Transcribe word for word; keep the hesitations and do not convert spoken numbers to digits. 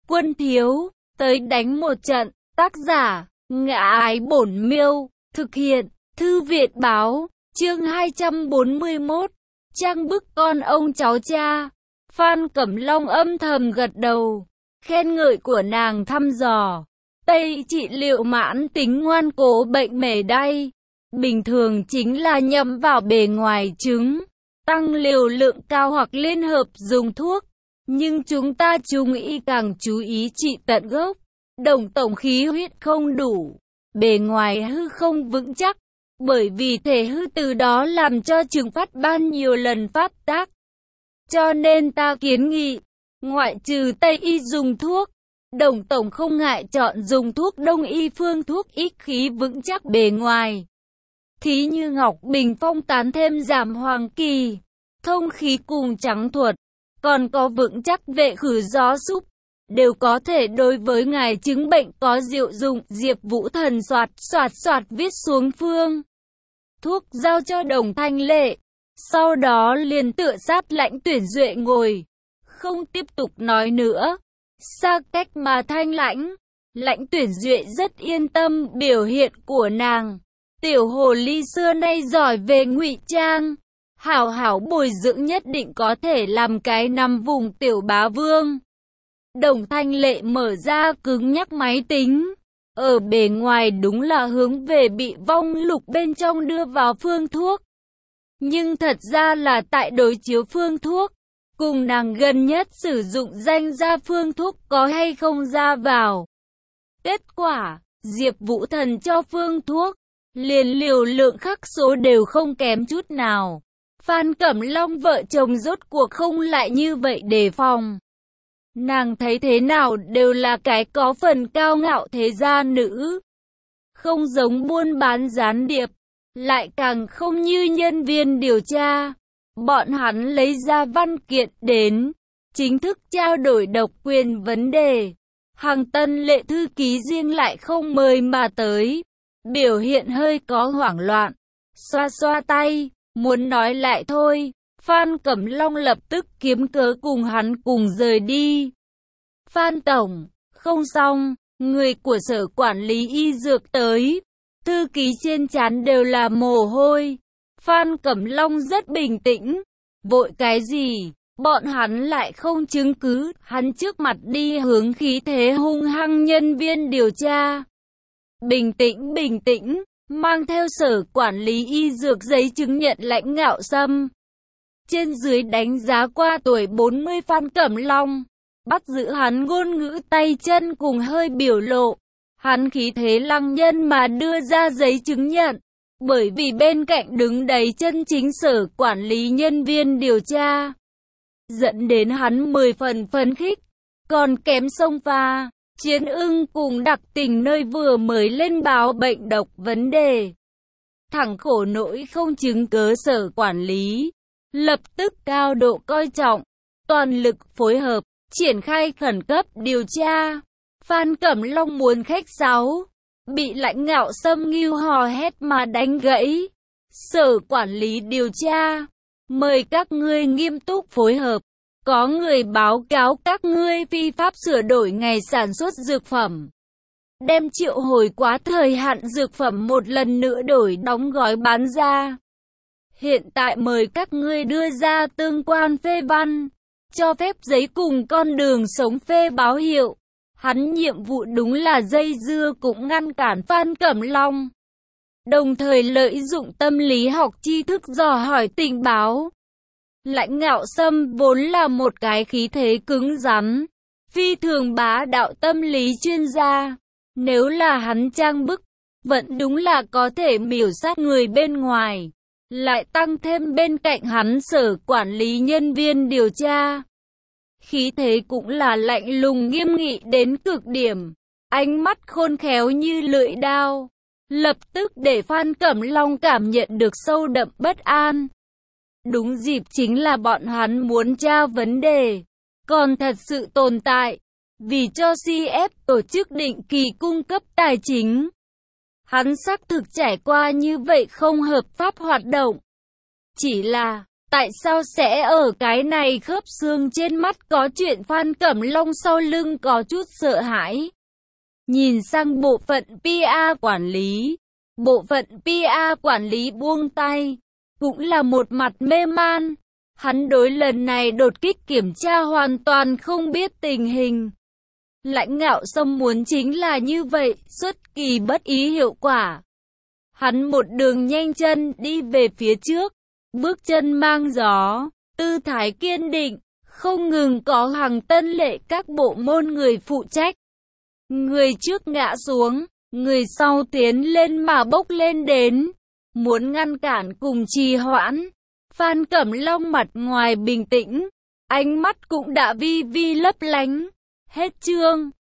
quân thiếu, tới đánh một trận. Tác giả, Ngã Ái Bổn Miêu, thực hiện, Thư viện báo, chương hai trăm bốn mươi mốt, trang bức con ông cháu cha. Phan Cẩm Long âm thầm gật đầu, khen ngợi của nàng thăm dò. Tây trị liệu mãn tính ngoan cố bệnh mề đay, bình thường chính là nhắm vào bề ngoài chứng, tăng liều lượng cao hoặc liên hợp dùng thuốc. Nhưng chúng ta trung y càng chú ý trị tận gốc. Đồng tổng khí huyết không đủ, bề ngoài hư không vững chắc, bởi vì thể hư từ đó làm cho chứng phát ban nhiều lần phát tác. Cho nên ta kiến nghị, ngoại trừ Tây y dùng thuốc, Đồng tổng không ngại chọn dùng thuốc Đông y, phương thuốc ít khí vững chắc bề ngoài. Thí như Ngọc Bình Phong tán thêm giảm hoàng kỳ, thông khí cùng trắng thuật, còn có vững chắc vệ khử gió súc, đều có thể đối với ngài chứng bệnh có diệu dụng. Diệp Vũ Thần soạt soạt soạt viết xuống phương thuốc giao cho Đồng Thanh Lệ, sau đó liền tựa sát Lãnh Tuyển Duệ ngồi, không tiếp tục nói nữa. Xa cách mà thanh lãnh, Lãnh Tuyển Duệ rất yên tâm biểu hiện của nàng. Tiểu hồ ly xưa nay giỏi về ngụy trang, hảo hảo bồi dưỡng nhất định có thể làm cái nằm vùng tiểu bá vương. Đồng Thanh Lệ mở ra cứng nhắc máy tính, ở bề ngoài đúng là hướng về bị vong lục bên trong đưa vào phương thuốc. Nhưng thật ra là tại đối chiếu phương thuốc, cùng nàng gần nhất sử dụng danh ra phương thuốc có hay không ra vào. Kết quả, Diệp Vũ Thần cho phương thuốc, liền liều lượng khắc số đều không kém chút nào. Phan Cẩm Long vợ chồng rốt cuộc không lại như vậy đề phòng. Nàng thấy thế nào đều là cái có phần cao ngạo thế gia nữ. Không giống buôn bán gián điệp, lại càng không như nhân viên điều tra. Bọn hắn lấy ra văn kiện đến, chính thức trao đổi độc quyền vấn đề. Hằng Tân Lệ thư ký riêng lại không mời mà tới, biểu hiện hơi có hoảng loạn, xoa xoa tay, muốn nói lại thôi. Phan Cẩm Long lập tức kiếm cớ cùng hắn cùng rời đi. Phan tổng, không xong, người của sở quản lý y dược tới. Thư ký trên trán đều là mồ hôi. Phan Cẩm Long rất bình tĩnh. Vội cái gì? Bọn hắn lại không chứng cứ. Hắn trước mặt đi hướng khí thế hung hăng nhân viên điều tra. Bình tĩnh, bình tĩnh, mang theo sở quản lý y dược giấy chứng nhận Lãnh Ngạo Sâm. Trên dưới đánh giá qua tuổi bốn mươi Phan Cẩm Long, bắt giữ hắn ngôn ngữ tay chân cùng hơi biểu lộ. Hắn khí thế lăng nhân mà đưa ra giấy chứng nhận, bởi vì bên cạnh đứng đấy chân chính sở quản lý nhân viên điều tra, dẫn đến hắn mười phần phấn khích. Còn kém sông pha, Chiến Ưng cùng Đặc Tình nơi vừa mới lên báo bệnh độc vấn đề. Thẳng khổ nỗi không chứng cớ sở quản lý, lập tức cao độ coi trọng, toàn lực phối hợp, triển khai khẩn cấp điều tra. Phan Cẩm Long muốn khách sáo, bị Lãnh Ngạo Sâm nghêu hò hét mà đánh gãy. Sở quản lý điều tra, mời các ngươi nghiêm túc phối hợp. Có người báo cáo các ngươi phi pháp sửa đổi ngày sản xuất dược phẩm, đem triệu hồi quá thời hạn dược phẩm một lần nữa đổi đóng gói bán ra. Hiện tại mời các ngươi đưa ra tương quan phê văn, cho phép giấy cùng con đường sống phê báo hiệu. Hắn nhiệm vụ đúng là dây dưa cũng ngăn cản Phan Cẩm Long, đồng thời lợi dụng tâm lý học tri thức dò hỏi tình báo. Lãnh Ngạo Sâm vốn là một cái khí thế cứng rắn, phi thường bá đạo tâm lý chuyên gia. Nếu là hắn trang bức, vẫn đúng là có thể miểu sát người bên ngoài. Lại tăng thêm bên cạnh hắn sở quản lý nhân viên điều tra, khí thế cũng là lạnh lùng nghiêm nghị đến cực điểm, ánh mắt khôn khéo như lưỡi đao, lập tức để Phan Cẩm Long cảm nhận được sâu đậm bất an. Đúng dịp chính là bọn hắn muốn tra vấn đề, còn thật sự tồn tại, vì cho xê ép tổ chức định kỳ cung cấp tài chính. Hắn xác thực trải qua như vậy không hợp pháp hoạt động. Chỉ là, Tại sao sẽ ở cái này khớp xương trên mắt có chuyện? Phan Cẩm Long sau lưng có chút sợ hãi. Nhìn sang bộ phận pê e quản lý. Bộ phận pê e quản lý buông tay. Cũng là một mặt mê man. Hắn đối lần này đột kích kiểm tra hoàn toàn không biết tình hình. Lãnh Ngạo Sâm muốn chính là như vậy, xuất kỳ bất ý hiệu quả. Hắn một đường nhanh chân đi về phía trước, bước chân mang gió, tư thái kiên định, không ngừng có hàng tân lệ các bộ môn người phụ trách. Người trước ngã xuống, người sau tiến lên mà bốc lên đến, muốn ngăn cản cùng trì hoãn. Phan Cẩm Long mặt ngoài bình tĩnh, ánh mắt cũng đã vi vi lấp lánh. Hết chương.